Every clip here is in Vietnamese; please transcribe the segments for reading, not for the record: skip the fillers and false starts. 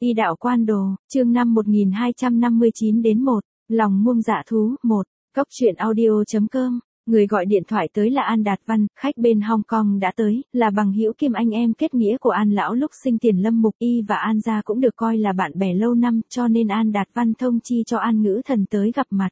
Y đạo quan đồ, chương 5 1259-1, lòng muông dạ thú, 1, Cốc truyện audio.com, người gọi điện thoại tới là An Đạt Văn, khách bên Hong Kong đã tới, là bằng hữu kiêm anh em kết nghĩa của An lão lúc sinh tiền Lâm Mục. Y và An gia cũng được coi là bạn bè lâu năm, cho nên An Đạt Văn thông chi cho An Ngữ Thần tới gặp mặt.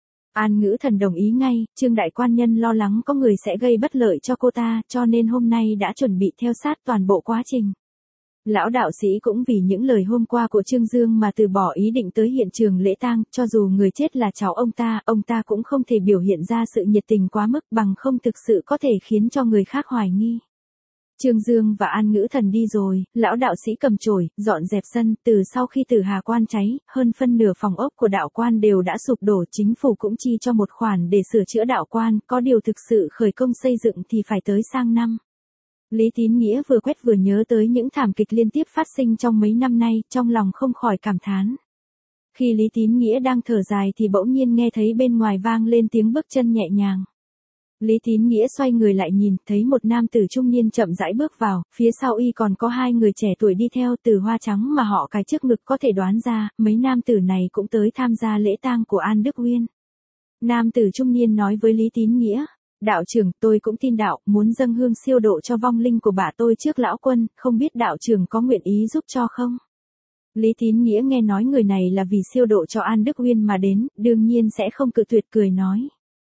An Ngữ Thần đồng ý ngay, Trương đại quan nhân lo lắng có người sẽ gây bất lợi cho cô ta, cho nên hôm nay đã chuẩn bị theo sát toàn bộ quá trình. Lão đạo sĩ cũng vì những lời hôm qua của Trương Dương mà từ bỏ ý định tới hiện trường lễ tang, cho dù người chết là cháu ông ta cũng không thể biểu hiện ra sự nhiệt tình quá mức, bằng không thực sự có thể khiến cho người khác hoài nghi. Trương Dương và An Ngữ Thần đi rồi, lão đạo sĩ cầm chổi, dọn dẹp sân. Từ sau khi Tử Hà Quan cháy, hơn phân nửa phòng ốc của đạo quan đều đã sụp đổ, chính phủ cũng chi cho một khoản để sửa chữa đạo quan, có điều thực sự khởi công xây dựng thì phải tới sang năm. Lý Tín Nghĩa vừa quét vừa nhớ tới những thảm kịch liên tiếp phát sinh trong mấy năm nay, trong lòng không khỏi cảm thán. Khi Lý Tín Nghĩa đang thở dài thì bỗng nhiên nghe thấy bên ngoài vang lên tiếng bước chân nhẹ nhàng. Lý Tín Nghĩa xoay người lại nhìn, thấy một nam tử trung niên chậm rãi bước vào, phía sau y còn có hai người trẻ tuổi đi theo. Từ hoa trắng mà họ cài trước ngực có thể đoán ra, mấy nam tử này cũng tới tham gia lễ tang của An Đức Uyên. Nam tử trung niên nói với Lý Tín Nghĩa, đạo trưởng, tôi cũng tin đạo, muốn dâng hương siêu độ cho vong linh của bà tôi trước lão quân, không biết đạo trưởng có nguyện ý giúp cho không? Lý Tín Nghĩa nghe nói người này là vì siêu độ cho An Đức Uyên mà đến, đương nhiên sẽ không cự tuyệt, cười nói.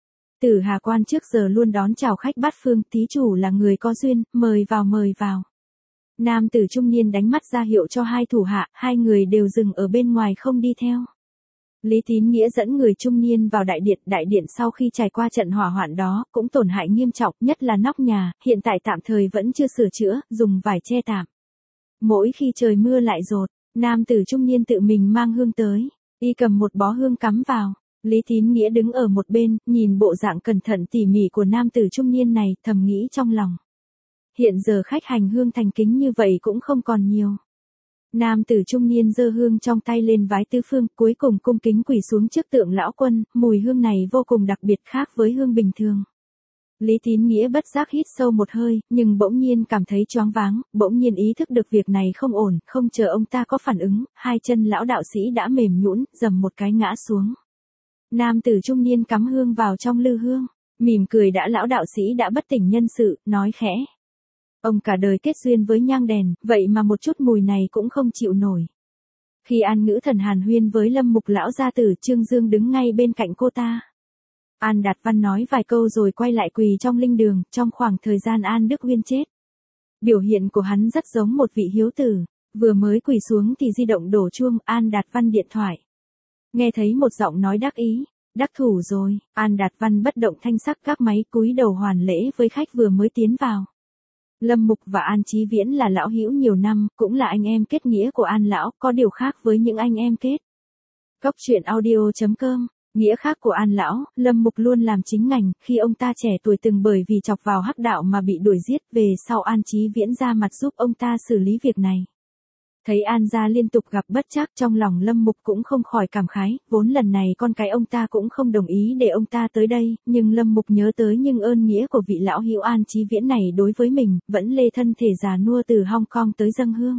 Tử Hà Quan trước giờ luôn đón chào khách bát phương, thí chủ là người có duyên, mời vào mời vào. Nam tử trung niên đánh mắt ra hiệu cho hai thủ hạ, hai người đều dừng ở bên ngoài không đi theo. Lý Tín Nghĩa dẫn người trung niên vào đại điện sau khi trải qua trận hỏa hoạn đó, cũng tổn hại nghiêm trọng, nhất là nóc nhà, hiện tại tạm thời vẫn chưa sửa chữa, dùng vải che tạm. Mỗi khi trời mưa lại dột, nam tử trung niên tự mình mang hương tới, y cầm một bó hương cắm vào. Lý Tín Nghĩa đứng ở một bên, nhìn bộ dạng cẩn thận tỉ mỉ của nam tử trung niên này, thầm nghĩ trong lòng. Hiện giờ khách hành hương thành kính như vậy cũng không còn nhiều. Nam tử trung niên giơ hương trong tay lên vái tứ phương, cuối cùng cung kính quỳ xuống trước tượng lão quân, mùi hương này vô cùng đặc biệt, khác với hương bình thường. Lý Tín Nghĩa bất giác hít sâu một hơi, nhưng bỗng nhiên cảm thấy choáng váng, bỗng nhiên ý thức được việc này không ổn, không chờ ông ta có phản ứng, hai chân lão đạo sĩ đã mềm nhũn, dầm một cái ngã xuống. Nam tử trung niên cắm hương vào trong lư hương, mỉm cười đã lão đạo sĩ đã bất tỉnh nhân sự, nói khẽ. Ông cả đời kết duyên với nhang đèn, vậy mà một chút mùi này cũng không chịu nổi. Khi An Ngữ Thần hàn huyên với Lâm Mục lão gia tử, Trương Dương đứng ngay bên cạnh cô ta. An Đạt Văn nói vài câu rồi quay lại quỳ trong linh đường, trong khoảng thời gian An Đức Uyên chết. Biểu hiện của hắn rất giống một vị hiếu tử, vừa mới quỳ xuống thì di động đổ chuông, An Đạt Văn điện thoại. Nghe thấy một giọng nói đắc ý, đắc thủ rồi, An Đạt Văn bất động thanh sắc gác máy, cúi đầu hoàn lễ với khách vừa mới tiến vào. Lâm Mục và An Chí Viễn là lão hữu nhiều năm, cũng là anh em kết nghĩa của An lão, có điều khác với những anh em kết. Cốc truyện audio.com, nghĩa khác của An lão, Lâm Mục luôn làm chính ngành, khi ông ta trẻ tuổi từng bởi vì chọc vào hắc đạo mà bị đuổi giết, về sau An Chí Viễn ra mặt giúp ông ta xử lý việc này. Thấy An gia liên tục gặp bất trắc, trong lòng Lâm Mục cũng không khỏi cảm khái, vốn lần này con cái ông ta cũng không đồng ý để ông ta tới đây, nhưng Lâm Mục nhớ tới những ơn nghĩa của vị lão hữu An Chí Viễn này đối với mình, vẫn lê thân thể già nua từ Hong Kong tới dâng hương.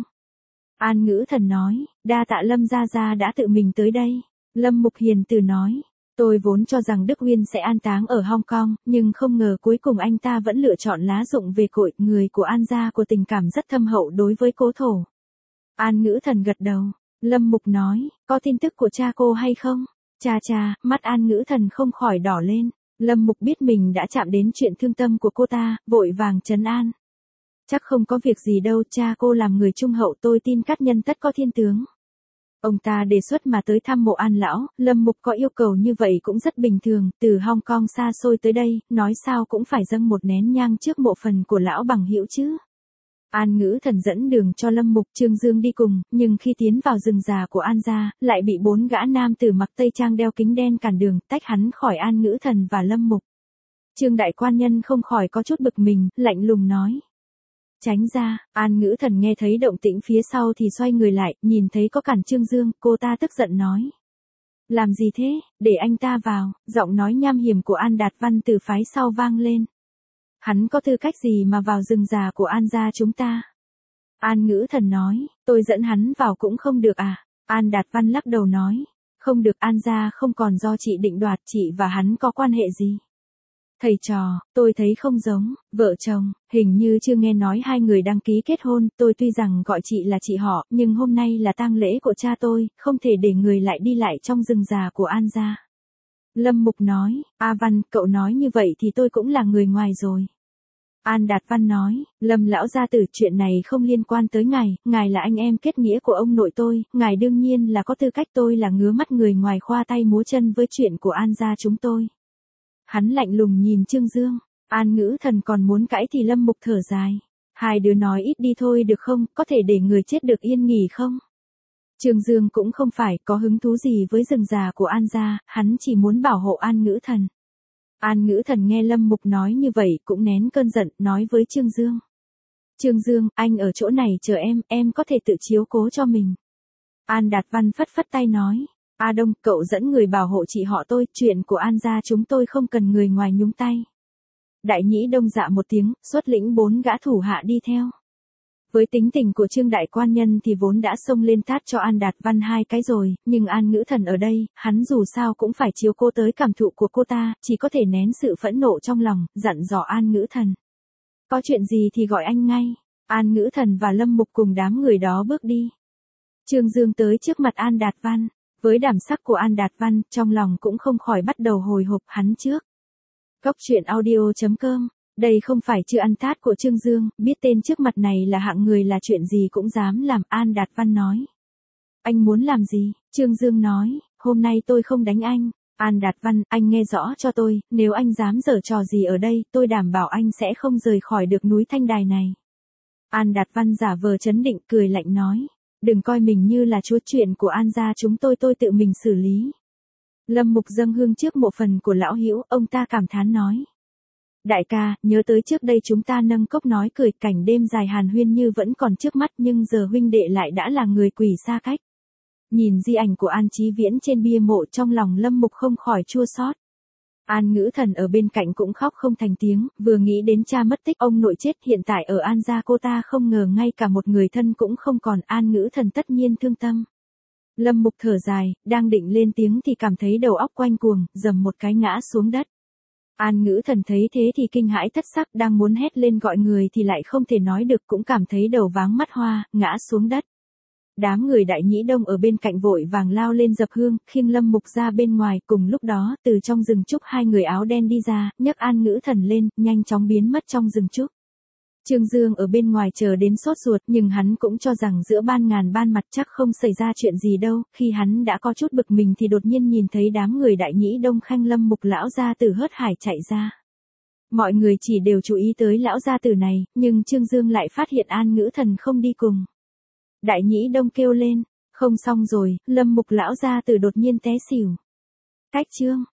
An Ngữ Thần nói, đa tạ Lâm gia đã tự mình tới đây. Lâm Mục hiền từ nói, tôi vốn cho rằng Đức Uyên sẽ an táng ở Hong Kong, nhưng không ngờ cuối cùng anh ta vẫn lựa chọn lá dụng về cội, người của An gia của tình cảm rất thâm hậu đối với cố thổ. An Ngữ Thần gật đầu. Lâm Mục nói, có tin tức của cha cô hay không? Cha, mắt An Ngữ Thần không khỏi đỏ lên. Lâm Mục biết mình đã chạm đến chuyện thương tâm của cô ta, vội vàng trấn an. Chắc không có việc gì đâu, cha cô làm người trung hậu, tôi tin các nhân tất có thiên tướng. Ông ta đề xuất mà tới thăm mộ An lão, Lâm Mục có yêu cầu như vậy cũng rất bình thường, từ Hong Kong xa xôi tới đây, nói sao cũng phải dâng một nén nhang trước mộ phần của lão bằng hữu chứ. An Ngữ Thần dẫn đường cho Lâm Mục, Trương Dương đi cùng, nhưng khi tiến vào rừng già của An gia, lại bị 4 gã nam tử mặc tây trang đeo kính đen cản đường, tách hắn khỏi An Ngữ Thần và Lâm Mục. Trương đại quan nhân không khỏi có chút bực mình, lạnh lùng nói. Tránh ra. An Ngữ Thần nghe thấy động tĩnh phía sau thì xoay người lại, nhìn thấy có cản Trương Dương, cô ta tức giận nói. Làm gì thế, để anh ta vào, giọng nói nham hiểm của An Đạt Văn từ phái sau vang lên. Hắn có tư cách gì mà vào rừng già của An gia chúng ta? An Ngữ Thần nói, Tôi dẫn hắn vào cũng không được à? An Đạt Văn lắc đầu nói. Không được, An gia không còn do chị định đoạt, chị và hắn có quan hệ gì? Thầy trò, tôi thấy không giống, vợ chồng, hình như chưa nghe nói hai người đăng ký kết hôn, tôi tuy rằng gọi chị là chị họ, nhưng hôm nay là tang lễ của cha tôi, không thể để người lại đi lại trong rừng già của An gia. Lâm Mục nói, A Văn, cậu nói như vậy thì tôi cũng là người ngoài rồi. An Đạt Văn nói, Lâm lão gia tử, chuyện này không liên quan tới ngài là anh em kết nghĩa của ông nội tôi, ngài đương nhiên là có tư cách, tôi là ngứa mắt người ngoài khoa tay múa chân với chuyện của An gia chúng tôi. Hắn lạnh lùng nhìn Trương Dương, An Ngữ Thần còn muốn cãi thì Lâm Mục thở dài. Hai đứa nói ít đi thôi được không, có thể để người chết được yên nghỉ không? Trương Dương cũng không phải có hứng thú gì với rừng già của An gia, hắn chỉ muốn bảo hộ An Ngữ Thần. An Ngữ Thần nghe Lâm Mục nói như vậy cũng nén cơn giận, nói với Trương Dương. Trương Dương, anh ở chỗ này chờ em có thể tự chiếu cố cho mình. An Đạt Văn phất phất tay nói. A Đông, cậu dẫn người bảo hộ chị họ tôi, chuyện của An gia chúng tôi không cần người ngoài nhúng tay. Đại Nhĩ Đông dạ một tiếng, xuất lĩnh 4 gã thủ hạ đi theo. Với tính tình của Trương đại quan nhân thì vốn đã xông lên tát cho An Đạt Văn 2 cái rồi, nhưng An Ngữ Thần ở đây, hắn dù sao cũng phải chiếu cố tới cảm thụ của cô ta, chỉ có thể nén sự phẫn nộ trong lòng, dặn dò An Ngữ Thần. Có chuyện gì thì gọi anh ngay. An Ngữ Thần và Lâm Mục cùng đám người đó bước đi. Trương Dương tới trước mặt An Đạt Văn. Với đảm sắc của An Đạt Văn, trong lòng cũng không khỏi bắt đầu hồi hộp, hắn trước. Cốc truyện audio.com. Đây không phải chưa ăn tát của Trương Dương, biết tên trước mặt này là hạng người là chuyện gì cũng dám làm, An Đạt Văn nói. Anh muốn làm gì? Trương Dương nói, hôm nay tôi không đánh anh. An Đạt Văn, anh nghe rõ cho tôi, nếu anh dám giở trò gì ở đây, tôi đảm bảo anh sẽ không rời khỏi được núi Thanh Đài này. An Đạt Văn giả vờ trấn định, cười lạnh nói. Đừng coi mình như là chúa, chuyện của An gia chúng tôi tự mình xử lý. Lâm Mục dâng hương trước mộ phần của lão Hữu, ông ta cảm thán nói. Đại ca, nhớ tới trước đây chúng ta nâng cốc nói cười, cảnh đêm dài hàn huyên như vẫn còn trước mắt, nhưng giờ huynh đệ lại đã là người quỷ xa cách. Nhìn di ảnh của An Chí Viễn trên bia mộ, trong lòng Lâm Mục không khỏi chua xót. An Ngữ Thần ở bên cạnh cũng khóc không thành tiếng, vừa nghĩ đến cha mất tích, ông nội chết, hiện tại ở An gia cô ta không ngờ ngay cả một người thân cũng không còn, An Ngữ Thần tất nhiên thương tâm. Lâm Mục thở dài, đang định lên tiếng thì cảm thấy đầu óc quanh cuồng, dầm một cái ngã xuống đất. An Ngữ Thần thấy thế thì kinh hãi thất sắc, đang muốn hét lên gọi người thì lại không thể nói được, cũng cảm thấy đầu váng mắt hoa, ngã xuống đất. Đám người Đại Nhĩ Đông ở bên cạnh vội vàng lao lên dập hương, khiêng Lâm Mục ra bên ngoài, cùng lúc đó, từ trong rừng trúc 2 người áo đen đi ra, nhấc An Ngữ Thần lên, nhanh chóng biến mất trong rừng trúc. Trương Dương ở bên ngoài chờ đến sốt ruột, nhưng hắn cũng cho rằng giữa ban ngàn ban mặt chắc không xảy ra chuyện gì đâu, khi hắn đã có chút bực mình thì đột nhiên nhìn thấy đám người Đại Nhĩ Đông khanh Lâm Mục lão gia tử hớt hải chạy ra. Mọi người chỉ đều chú ý tới lão gia tử này, nhưng Trương Dương lại phát hiện An Ngữ Thần không đi cùng. Đại Nhĩ Đông kêu lên, không xong rồi, Lâm Mục lão gia tử đột nhiên té xỉu. Cách chương